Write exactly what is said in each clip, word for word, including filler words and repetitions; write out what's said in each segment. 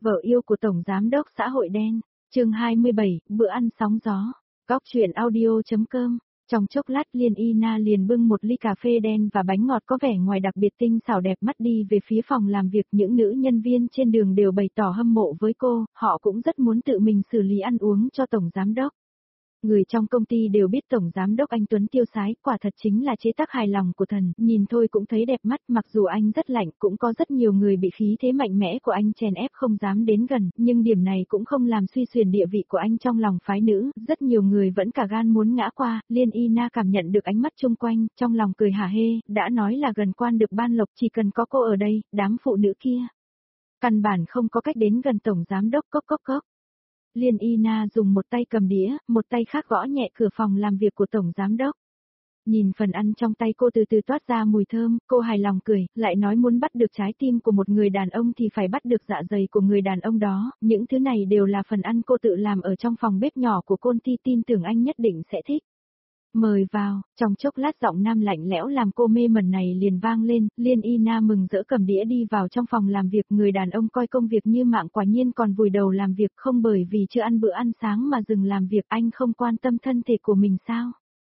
Vợ yêu của Tổng Giám đốc xã hội đen, chương hai mươi bảy, bữa ăn sóng gió, góc truyện audio.com. Trong chốc lát Liên Y Na liền bưng một ly cà phê đen và bánh ngọt có vẻ ngoài đặc biệt tinh xảo đẹp mắt đi về phía phòng làm việc. Những nữ nhân viên trên đường đều bày tỏ hâm mộ với cô, họ cũng rất muốn tự mình xử lý ăn uống cho Tổng Giám đốc. Người trong công ty đều biết Tổng Giám đốc anh Tuấn tiêu sái, quả thật chính là chế tác hài lòng của thần, nhìn thôi cũng thấy đẹp mắt. Mặc dù anh rất lạnh, cũng có rất nhiều người bị khí thế mạnh mẽ của anh chèn ép không dám đến gần, nhưng điểm này cũng không làm suy xuyển địa vị của anh trong lòng phái nữ, rất nhiều người vẫn cả gan muốn ngã qua. Liên Y Na cảm nhận được ánh mắt chung quanh, trong lòng cười hả hê, đã nói là gần quan được ban lộc, chỉ cần có cô ở đây, đám phụ nữ kia căn bản không có cách đến gần Tổng Giám đốc. Cốc cốc cốc. Liên Y Na dùng một tay cầm đĩa, một tay khác gõ nhẹ cửa phòng làm việc của Tổng Giám đốc. Nhìn phần ăn trong tay cô từ từ toát ra mùi thơm, cô hài lòng cười, lại nói muốn bắt được trái tim của một người đàn ông thì phải bắt được dạ dày của người đàn ông đó, những thứ này đều là phần ăn cô tự làm ở trong phòng bếp nhỏ của Côn Ti, tin tưởng anh nhất định sẽ thích. Mời vào. Trong chốc lát giọng nam lạnh lẽo làm cô mê mẩn này liền vang lên. Liên Y Na mừng rỡ cầm đĩa đi vào trong phòng làm việc. Người đàn ông coi công việc như mạng, quả nhiên còn vùi đầu làm việc, không bởi vì chưa ăn bữa ăn sáng mà dừng làm việc. Anh không quan tâm thân thể của mình sao?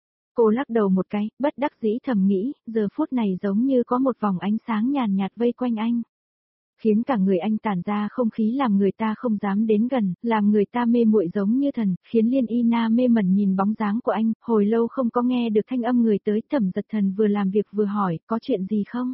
Cô lắc đầu một cái, bất đắc dĩ thầm nghĩ, giờ phút này giống như có một vòng ánh sáng nhàn nhạt vây quanh anh, khiến cả người anh tản ra không khí làm người ta không dám đến gần, làm người ta mê muội giống như thần, khiến Liên Y Na mê mẩn nhìn bóng dáng của anh. Hồi lâu không có nghe được thanh âm người tới. Thẩm Dật Thần vừa làm việc vừa hỏi, có chuyện gì không?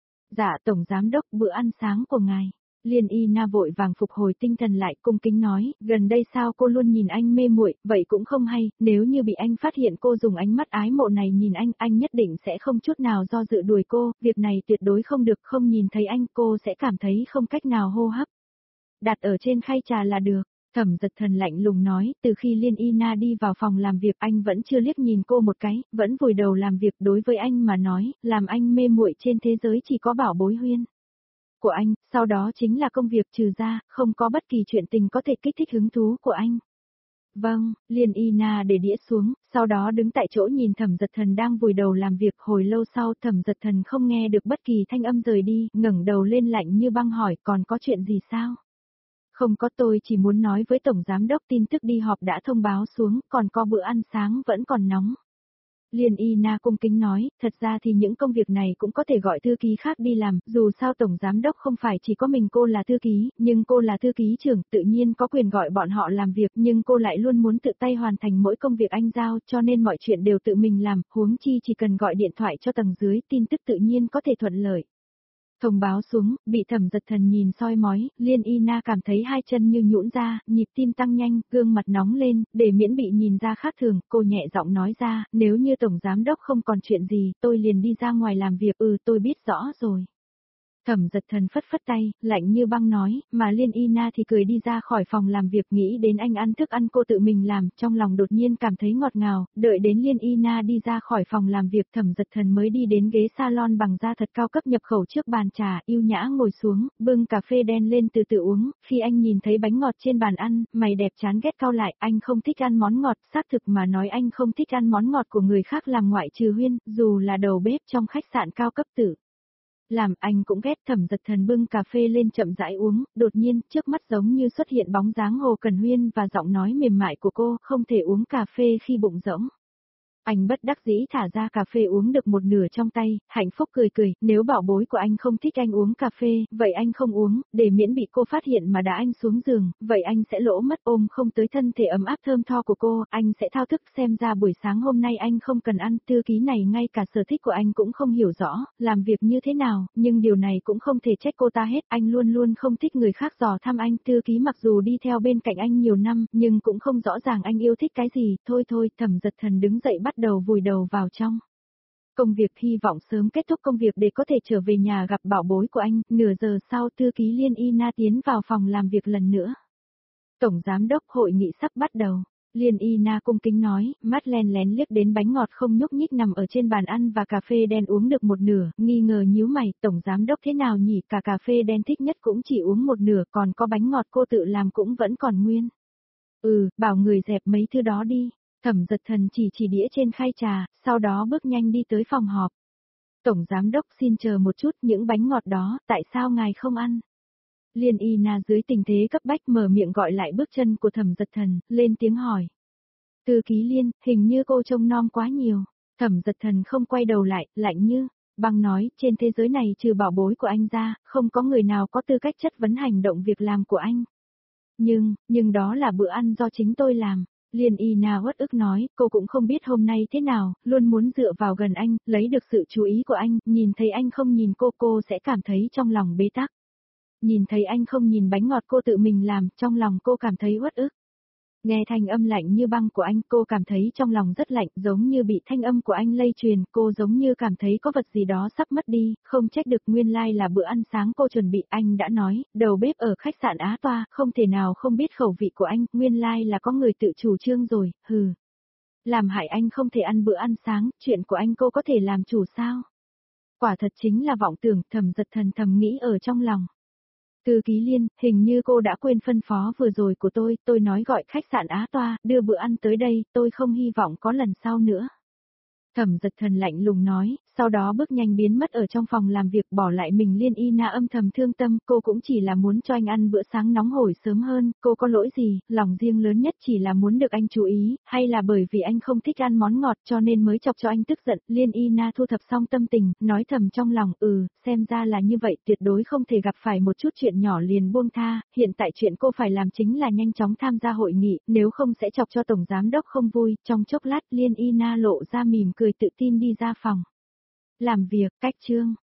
Dạ Tổng Giám đốc, bữa ăn sáng của ngài. Liên Y Na vội vàng phục hồi tinh thần lại, cung kính nói, gần đây sao cô luôn nhìn anh mê muội, vậy cũng không hay, nếu như bị anh phát hiện cô dùng ánh mắt ái mộ này nhìn anh, anh nhất định sẽ không chút nào do dự đuổi cô, việc này tuyệt đối không được, không nhìn thấy anh cô sẽ cảm thấy không cách nào hô hấp. Đặt ở trên khay trà là được. Thẩm Dật Thần lạnh lùng nói, từ khi Liên Y Na đi vào phòng làm việc anh vẫn chưa liếc nhìn cô một cái, vẫn vùi đầu làm việc. Đối với anh mà nói, làm anh mê muội trên thế giới chỉ có Bảo Bối Huyên của anh, sau đó chính là công việc, trừ ra, không có bất kỳ chuyện tình có thể kích thích hứng thú của anh. Vâng. Liên Y Na để đĩa xuống, sau đó đứng tại chỗ nhìn Thẩm Dật Thần đang vùi đầu làm việc. Hồi lâu sau Thẩm Dật Thần không nghe được bất kỳ thanh âm rời đi, ngẩng đầu lên lạnh như băng hỏi, còn có chuyện gì sao? Không có, tôi chỉ muốn nói với Tổng Giám đốc tin tức đi họp đã thông báo xuống, còn có bữa ăn sáng vẫn còn nóng. Liên Y Na cung kính nói, thật ra thì những công việc này cũng có thể gọi thư ký khác đi làm, dù sao Tổng Giám đốc không phải chỉ có mình cô là thư ký, nhưng cô là thư ký trưởng, tự nhiên có quyền gọi bọn họ làm việc, nhưng cô lại luôn muốn tự tay hoàn thành mỗi công việc anh giao, cho nên mọi chuyện đều tự mình làm, huống chi chỉ cần gọi điện thoại cho tầng dưới, tin tức tự nhiên có thể thuận lợi. Thông báo xuống, bị Thẩm Dật Thần nhìn soi mói, Liên Y Na cảm thấy hai chân như nhũn ra, nhịp tim tăng nhanh, gương mặt nóng lên, để miễn bị nhìn ra khác thường, cô nhẹ giọng nói ra, nếu như Tổng Giám đốc không còn chuyện gì, tôi liền đi ra ngoài làm việc. Ừ, tôi biết rõ rồi. Thẩm Dật Thần phất phất tay, lạnh như băng nói, mà Liên Y Na thì cười đi ra khỏi phòng làm việc. Nghĩ đến anh ăn thức ăn cô tự mình làm, trong lòng đột nhiên cảm thấy ngọt ngào. Đợi đến Liên Y Na đi ra khỏi phòng làm việc, Thẩm Dật Thần mới đi đến ghế salon bằng da thật cao cấp nhập khẩu trước bàn trà, yêu nhã ngồi xuống, bưng cà phê đen lên từ từ uống. Khi anh nhìn thấy bánh ngọt trên bàn ăn, mày đẹp chán ghét cau lại, anh không thích ăn món ngọt, xác thực mà nói anh không thích ăn món ngọt của người khác làm, ngoại trừ Huyên, dù là đầu bếp trong khách sạn cao cấp tử làm, anh cũng ghét. Thẩm Dật Thần bưng cà phê lên chậm rãi uống, đột nhiên, trước mắt giống như xuất hiện bóng dáng Hồ Cần Huyên và giọng nói mềm mại của cô, không thể uống cà phê khi bụng rỗng. Anh bất đắc dĩ thả ra cà phê uống được một nửa trong tay, hạnh phúc cười cười, nếu bảo bối của anh không thích anh uống cà phê, vậy anh không uống, để miễn bị cô phát hiện mà đá anh xuống giường, vậy anh sẽ lỗ mất ôm không tới thân thể ấm áp thơm tho của cô, anh sẽ thao thức. Xem ra buổi sáng hôm nay anh không cần ăn, thư ký này ngay cả sở thích của anh cũng không hiểu rõ, làm việc như thế nào, nhưng điều này cũng không thể trách cô ta hết, anh luôn luôn không thích người khác dò thăm anh. Thư ký mặc dù đi theo bên cạnh anh nhiều năm, nhưng cũng không rõ ràng anh yêu thích cái gì. Thôi thôi, Thẩm Dật Thần đứng dậy bắt đầu vùi đầu vào trong công việc, hy vọng sớm kết thúc công việc để có thể trở về nhà gặp bảo bối của anh. Nửa giờ sau, thư ký Liên Y Na tiến vào phòng làm việc lần nữa. Tổng Giám đốc, hội nghị sắp bắt đầu. Liên Y Na cung kính nói, mắt len lén liếc đến bánh ngọt không nhúc nhích nằm ở trên bàn ăn và cà phê đen uống được một nửa, nghi ngờ nhíu mày, Tổng Giám đốc thế nào nhỉ, cả cà phê đen thích nhất cũng chỉ uống một nửa, còn có bánh ngọt cô tự làm cũng vẫn còn nguyên. Ừ, bảo người dẹp mấy thứ đó đi. Thẩm Dật Thần chỉ chỉ đĩa trên khay trà, sau đó bước nhanh đi tới phòng họp. Tổng Giám đốc xin chờ một chút, những bánh ngọt đó, tại sao ngài không ăn? Liên Y Na dưới tình thế cấp bách mở miệng gọi lại bước chân của Thẩm Dật Thần, lên tiếng hỏi. Thư ký Liên, hình như cô trông nom quá nhiều. Thẩm Dật Thần không quay đầu lại, lạnh như băng nói, trên thế giới này trừ bảo bối của anh ra, không có người nào có tư cách chất vấn hành động việc làm của anh. Nhưng, nhưng đó là bữa ăn do chính tôi làm. Liên Y Na uất ức nói, cô cũng không biết hôm nay thế nào, luôn muốn dựa vào gần anh, lấy được sự chú ý của anh, nhìn thấy anh không nhìn cô, cô sẽ cảm thấy trong lòng bế tắc. Nhìn thấy anh không nhìn bánh ngọt cô tự mình làm, trong lòng cô cảm thấy uất ức. Nghe thanh âm lạnh như băng của anh, cô cảm thấy trong lòng rất lạnh, giống như bị thanh âm của anh lây truyền, cô giống như cảm thấy có vật gì đó sắp mất đi, không trách được nguyên lai like là bữa ăn sáng cô chuẩn bị, anh đã nói, đầu bếp ở khách sạn Á Toa, không thể nào không biết khẩu vị của anh, nguyên lai like là có người tự chủ trương rồi, hừ. Làm hại anh không thể ăn bữa ăn sáng, chuyện của anh cô có thể làm chủ sao? Quả thật chính là vọng tưởng, Thẩm Dật Thần thầm nghĩ ở trong lòng. Thư ký Liên, hình như cô đã quên phân phó vừa rồi của tôi, tôi nói gọi khách sạn Á Toa, đưa bữa ăn tới đây, tôi không hy vọng có lần sau nữa. Thẩm Dật Thần lạnh lùng nói, sau đó bước nhanh biến mất ở trong phòng làm việc, bỏ lại mình. Liên Y Na âm thầm thương tâm, cô cũng chỉ là muốn cho anh ăn bữa sáng nóng hổi sớm hơn, cô có lỗi gì, lòng riêng lớn nhất chỉ là muốn được anh chú ý, hay là bởi vì anh không thích ăn món ngọt cho nên mới chọc cho anh tức giận. Liên Y Na thu thập xong tâm tình, nói thầm trong lòng, ừ, xem ra là như vậy, tuyệt đối không thể gặp phải một chút chuyện nhỏ liền buông tha, hiện tại chuyện cô phải làm chính là nhanh chóng tham gia hội nghị, nếu không sẽ chọc cho tổng giám đốc không vui. Trong chốc lát Liên Y Na lộ ra mỉm cười tự tin đi ra phòng làm việc. Cách chương